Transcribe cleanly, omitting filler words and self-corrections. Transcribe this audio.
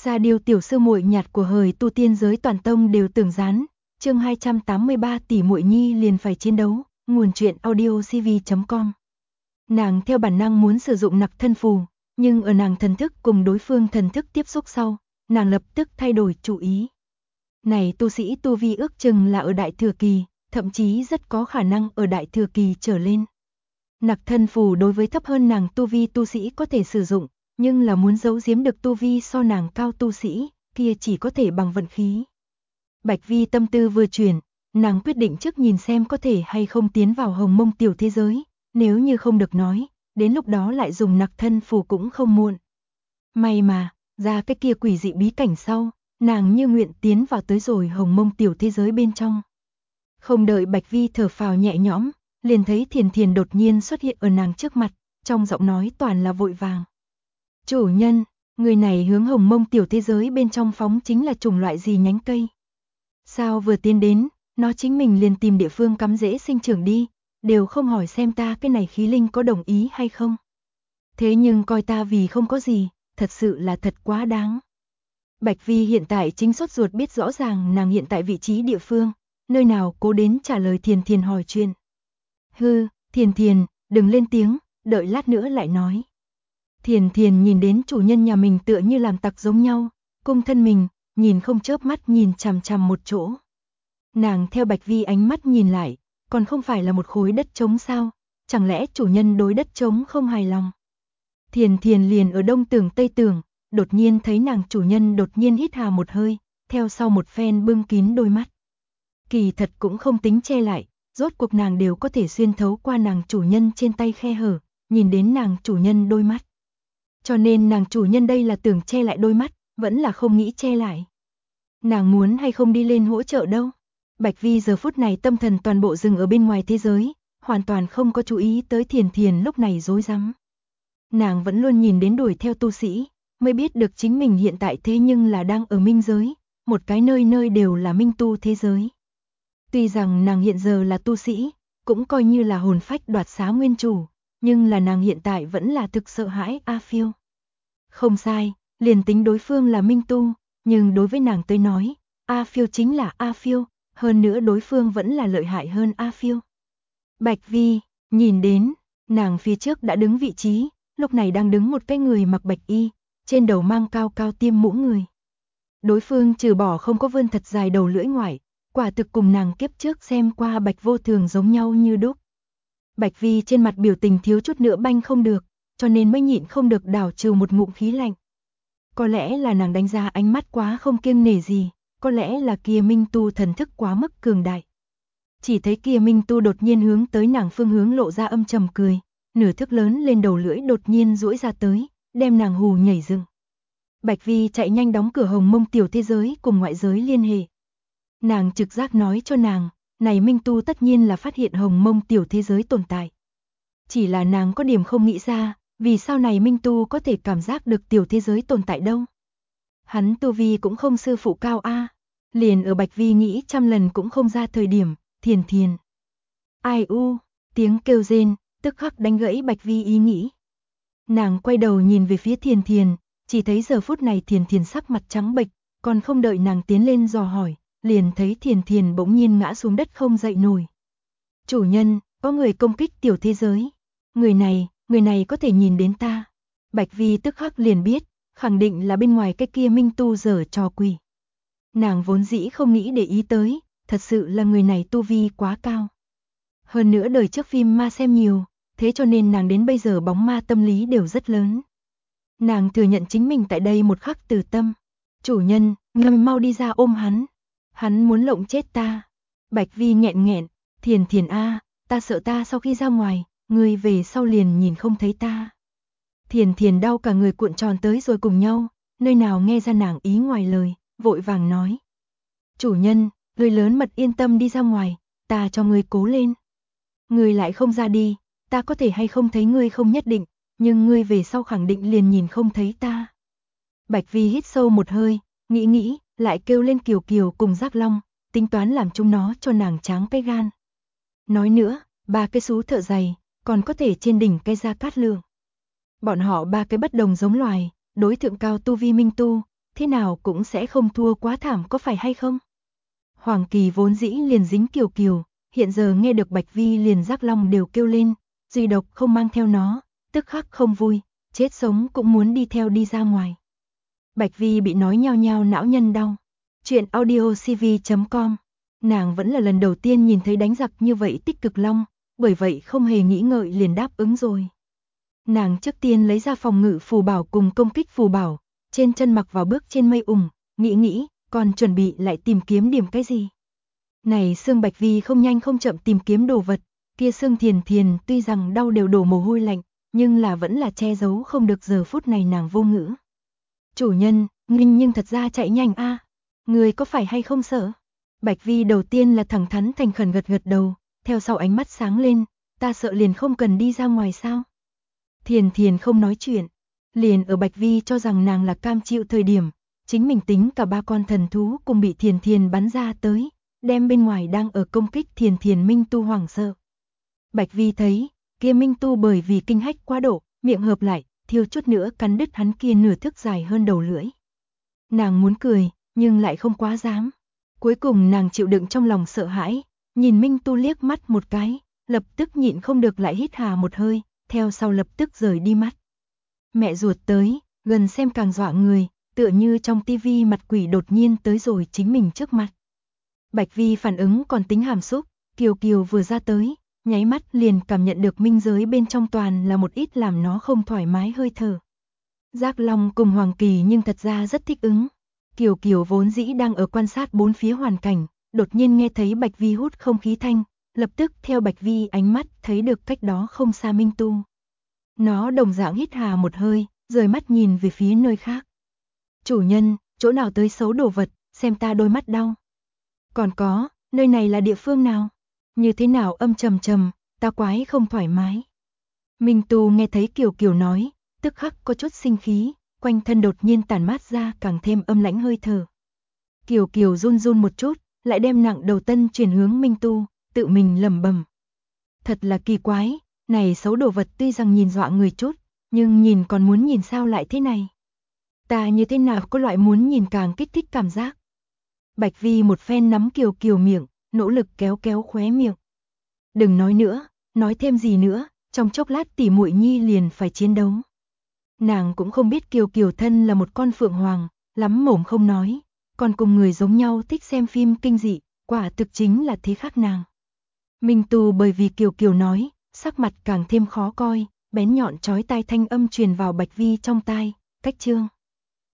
Sa Điêu tiểu sư muội nhạt của hời tu tiên giới toàn tông đều tưởng gián. Chương 283 tỷ muội nhi liền phải chiến đấu. Nguồn truyện audiocv.com. Nàng theo bản năng muốn sử dụng nặc thân phù, nhưng ở nàng thần thức cùng đối phương thần thức tiếp xúc sau, nàng lập tức thay đổi chủ ý. Này tu sĩ tu vi ước chừng là ở đại thừa kỳ, thậm chí rất có khả năng ở đại thừa kỳ trở lên. Nặc thân phù đối với thấp hơn nàng tu vi tu sĩ có thể sử dụng, nhưng là muốn giấu giếm được tu vi so nàng cao tu sĩ, kia chỉ có thể bằng vận khí. Bạch Vi tâm tư vừa chuyển, nàng quyết định trước nhìn xem có thể hay không tiến vào hồng mông tiểu thế giới, nếu như không được nói, đến lúc đó lại dùng nặc thân phù cũng không muộn. May mà, ra cái kia quỷ dị bí cảnh sau, nàng như nguyện tiến vào tới rồi hồng mông tiểu thế giới bên trong. Không đợi Bạch Vi thở phào nhẹ nhõm, liền thấy Thiền Thiền đột nhiên xuất hiện ở nàng trước mặt, trong giọng nói toàn là vội vàng. Chủ nhân, người này hướng hồng mông tiểu thế giới bên trong phóng chính là chủng loại gì nhánh cây? Sao vừa tiến đến, nó chính mình liền tìm địa phương cắm rễ sinh trưởng đi, đều không hỏi xem ta cái này khí linh có đồng ý hay không. Thế nhưng coi ta vì không có gì, thật sự là thật quá đáng. Bạch Vi hiện tại chính sốt ruột biết rõ ràng nàng hiện tại vị trí địa phương, nơi nào cố đến trả lời Thiền Thiền hỏi chuyện. Hư, Thiền Thiền, đừng lên tiếng, đợi lát nữa lại nói. Thiền Thiền nhìn đến chủ nhân nhà mình tựa như làm tặc giống nhau, cung thân mình, nhìn không chớp mắt nhìn chằm chằm một chỗ. Nàng theo Bạch Vi ánh mắt nhìn lại, còn không phải là một khối đất trống sao, chẳng lẽ chủ nhân đối đất trống không hài lòng. Thiền Thiền liền ở đông tưởng tây tưởng, đột nhiên thấy nàng chủ nhân đột nhiên hít hà một hơi, theo sau một phen bưng kín đôi mắt. Kỳ thật cũng không tính che lại, rốt cuộc nàng đều có thể xuyên thấu qua nàng chủ nhân trên tay khe hở, nhìn đến nàng chủ nhân đôi mắt. Cho nên nàng chủ nhân đây là tưởng che lại đôi mắt, vẫn là không nghĩ che lại. Nàng muốn hay không đi lên hỗ trợ đâu. Bạch Vi giờ phút này tâm thần toàn bộ dừng ở bên ngoài thế giới, hoàn toàn không có chú ý tới Thiền Thiền lúc này rối rắm. Nàng vẫn luôn nhìn đến đuổi theo tu sĩ, mới biết được chính mình hiện tại thế nhưng là đang ở minh giới, một cái nơi nơi đều là minh tu thế giới. Tuy rằng nàng hiện giờ là tu sĩ, cũng coi như là hồn phách đoạt xá nguyên chủ, nhưng là nàng hiện tại vẫn là thực sợ hãi A Phiêu. Không sai, liền tính đối phương là minh tu, nhưng đối với nàng tới nói, A Phiêu chính là A Phiêu, hơn nữa đối phương vẫn là lợi hại hơn A Phiêu. Bạch Vi, nhìn đến, nàng phía trước đã đứng vị trí, lúc này đang đứng một cái người mặc bạch y, trên đầu mang cao cao tiêm mũ người. Đối phương trừ bỏ không có vươn thật dài đầu lưỡi ngoại, quả thực cùng nàng kiếp trước xem qua Bạch Vô Thường giống nhau như đúc. Bạch Vi trên mặt biểu tình thiếu chút nữa banh không được, cho nên mới nhịn không được đảo trừ một ngụm khí lạnh. Có lẽ là nàng đánh giá ánh mắt quá không kiêng nể gì, có lẽ là kia minh tu thần thức quá mức cường đại. Chỉ thấy kia minh tu đột nhiên hướng tới nàng phương hướng lộ ra âm trầm cười, nửa thước lớn lên đầu lưỡi đột nhiên duỗi ra tới, đem nàng hù nhảy dựng. Bạch Vi chạy nhanh đóng cửa hồng mông tiểu thế giới cùng ngoại giới liên hệ. Nàng trực giác nói cho nàng, này minh tu tất nhiên là phát hiện hồng mông tiểu thế giới tồn tại. Chỉ là nàng có điểm không nghĩ ra, vì sao này minh tu có thể cảm giác được tiểu thế giới tồn tại đâu. Hắn tu vi cũng không sư phụ cao a. Liền ở Bạch Vi nghĩ trăm lần cũng không ra thời điểm, Thiền Thiền. Ai u, tiếng kêu rên, tức khắc đánh gãy Bạch Vi ý nghĩ. Nàng quay đầu nhìn về phía Thiền Thiền, chỉ thấy giờ phút này Thiền Thiền sắc mặt trắng bệch, còn không đợi nàng tiến lên dò hỏi, liền thấy Thiền Thiền bỗng nhiên ngã xuống đất không dậy nổi. Chủ nhân, có người công kích tiểu thế giới. Người này có thể nhìn đến ta. Bạch Vi tức khắc liền biết, khẳng định là bên ngoài cái kia minh tu giở trò quỷ. Nàng vốn dĩ không nghĩ để ý tới, thật sự là người này tu vi quá cao. Hơn nữa đời trước phim ma xem nhiều, thế cho nên nàng đến bây giờ bóng ma tâm lý đều rất lớn. Nàng thừa nhận chính mình tại đây một khắc từ tâm. Chủ nhân, ngươi mau đi ra ôm hắn. Hắn muốn lộng chết ta. Bạch Vi nghẹn nghẹn, Thiền Thiền a, ta sợ ta sau khi ra ngoài, ngươi về sau liền nhìn không thấy ta. Thiền Thiền đau cả người cuộn tròn tới rồi cùng nhau, nơi nào nghe ra nàng ý ngoài lời, vội vàng nói. Chủ nhân, ngươi lớn mật yên tâm đi ra ngoài, ta cho ngươi cố lên. Ngươi lại không ra đi, ta có thể hay không thấy ngươi không nhất định, nhưng ngươi về sau khẳng định liền nhìn không thấy ta. Bạch Vi hít sâu một hơi, nghĩ, lại kêu lên Kiều Kiều cùng Giác Long, tính toán làm chúng nó cho nàng tráng cái gan. Nói nữa, ba cái sú thợ giày, còn có thể trên đỉnh cây Gia Cát Lượng. Bọn họ ba cái bất đồng giống loài, đối thượng cao tu vi minh tu, thế nào cũng sẽ không thua quá thảm có phải hay không? Hoàng Kỳ vốn dĩ liền dính Kiều Kiều, hiện giờ nghe được Bạch Vi liền giác lòng đều kêu lên, duy độc không mang theo nó, tức khắc không vui, chết sống cũng muốn đi theo đi ra ngoài. Bạch Vi bị nói nhao nhao não nhân đau. Chuyện audiocv.com. Nàng vẫn là lần đầu tiên nhìn thấy đánh giặc như vậy tích cực long, bởi vậy không hề nghĩ ngợi liền đáp ứng rồi. Nàng trước tiên lấy ra phòng ngự phù bảo cùng công kích phù bảo, trên chân mặc vào bước trên mây ủng, nghĩ, còn chuẩn bị lại tìm kiếm điểm cái gì. Này Sương Bạch Vi không nhanh không chậm tìm kiếm đồ vật, kia Sương Thiền Thiền tuy rằng đau đều đổ mồ hôi lạnh, nhưng là vẫn là che giấu không được giờ phút này nàng vô ngữ. Chủ nhân, Nghinh nhưng thật ra chạy nhanh a, người có phải hay không sợ? Bạch Vi đầu tiên là thẳng thắn thành khẩn gật gật đầu, theo sau ánh mắt sáng lên, ta sợ liền không cần đi ra ngoài sao? Thiền Thiền không nói chuyện, liền ở Bạch Vi cho rằng nàng là cam chịu thời điểm, chính mình tính cả 3 con thần thú cùng bị Thiền Thiền bắn ra tới, đem bên ngoài đang ở công kích Thiền Thiền Minh Tu hoảng sợ. Bạch Vi thấy, kia Minh Tu bởi vì kinh hách quá độ, miệng hợp lại, thiếu chút nữa cắn đứt hắn kia nửa thước dài hơn đầu lưỡi. Nàng muốn cười, nhưng lại không quá dám. Cuối cùng nàng chịu đựng trong lòng sợ hãi, nhìn Minh Tu liếc mắt một cái, lập tức nhịn không được lại hít hà một hơi, theo sau lập tức rời đi mắt. Mẹ ruột tới, gần xem càng dọa người, tựa như trong tivi mặt quỷ đột nhiên tới rồi chính mình trước mặt. Bạch Vi phản ứng còn tính hàm xúc, Kiều Kiều vừa ra tới, nháy mắt liền cảm nhận được minh giới bên trong toàn là một ít làm nó không thoải mái hơi thở. Giác Long cùng Hoàng Kỳ nhưng thật ra rất thích ứng. Kiều Kiều vốn dĩ đang ở quan sát bốn phía hoàn cảnh, đột nhiên nghe thấy Bạch Vi hút không khí thanh, lập tức theo Bạch Vi ánh mắt thấy được cách đó không xa Minh Tu. Nó đồng dạng hít hà một hơi, rời mắt nhìn về phía nơi khác. Chủ nhân, chỗ nào tới xấu đồ vật, xem ta đôi mắt đau. Còn có, nơi này là địa phương nào? Như thế nào âm trầm trầm, ta quái không thoải mái. Minh Tu nghe thấy Kiều Kiều nói, tức khắc có chút sinh khí, quanh thân đột nhiên tản mát ra càng thêm âm lãnh hơi thở. Kiều Kiều run run một chút, lại đem nặng đầu tân chuyển hướng Minh Tu, tự mình lẩm bẩm. Thật là kỳ quái, này xấu đồ vật tuy rằng nhìn dọa người chút, nhưng nhìn còn muốn nhìn sao lại thế này. Ta như thế nào có loại muốn nhìn càng kích thích cảm giác. Bạch Vi một phen nắm Kiều Kiều miệng, nỗ lực kéo kéo khóe miệng. Đừng nói nữa, nói thêm gì nữa, trong chốc lát tỷ muội nhi liền phải chiến đấu. Nàng cũng không biết Kiều Kiều thân là một con phượng hoàng, lắm mồm không nói, còn cùng người giống nhau thích xem phim kinh dị, quả thực chính là thế khác nàng. Minh Tu bởi vì Kiều Kiều nói, sắc mặt càng thêm khó coi, bén nhọn chói tai thanh âm truyền vào Bạch Vi trong tai, cách chương.